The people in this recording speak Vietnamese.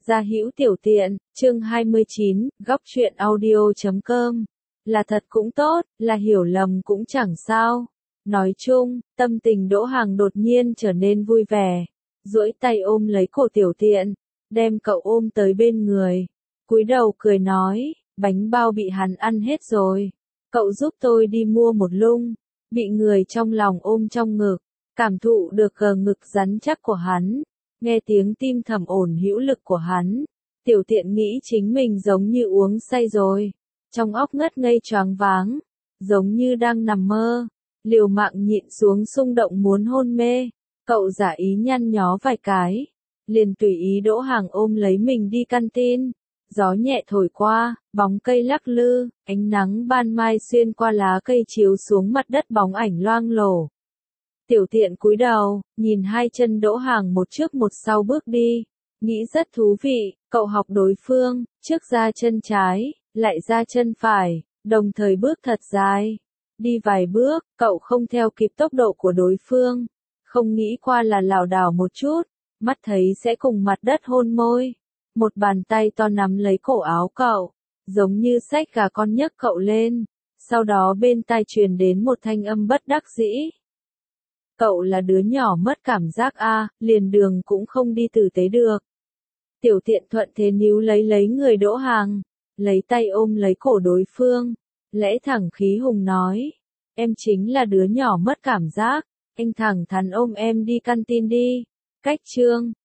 Gia Hữu Tiểu Tiện, chương 29, góc truyện audio.com. Là thật cũng tốt, là hiểu lầm cũng chẳng sao. Nói chung, tâm tình Đỗ Hàng đột nhiên trở nên vui vẻ. Duỗi tay ôm lấy cổ Tiểu Tiện, đem cậu ôm tới bên người. Cúi đầu cười nói, bánh bao bị hắn ăn hết rồi. Cậu giúp tôi đi mua một lung. Bị người trong lòng ôm trong ngực, cảm thụ được ngực rắn chắc của hắn. Nghe tiếng tim thầm ổn hữu lực của hắn, Tiểu Tiện nghĩ chính mình giống như uống say rồi, trong óc ngất ngây choáng váng, giống như đang nằm mơ, liều mạng nhịn xuống xung động muốn hôn mê. Cậu giả ý nhăn nhó vài cái, liền tùy ý Đỗ Hàng ôm lấy mình đi canteen. Gió nhẹ thổi qua, bóng cây lắc lư, ánh nắng ban mai xuyên qua lá cây chiếu xuống mặt đất bóng ảnh loang lổ. Tiểu Tiện cúi đầu, nhìn hai chân Đỗ Hàng một trước một sau bước đi, nghĩ rất thú vị, cậu học đối phương, trước ra chân trái, lại ra chân phải, đồng thời bước thật dài. Đi vài bước, cậu không theo kịp tốc độ của đối phương, không nghĩ qua là lảo đảo một chút, mắt thấy sẽ cùng mặt đất hôn môi. Một bàn tay to nắm lấy cổ áo cậu, giống như xách gà con nhấc cậu lên, sau đó bên tai truyền đến một thanh âm bất đắc dĩ. Cậu là đứa nhỏ mất cảm giác a, liền đường cũng không đi tử tế được. Tiểu Tiện thuận thế níu lấy người Đỗ Hàng, lấy tay ôm lấy cổ đối phương, lẽ thẳng khí hùng nói, em chính là đứa nhỏ mất cảm giác, anh thẳng thắn ôm em đi canteen đi. Cách chương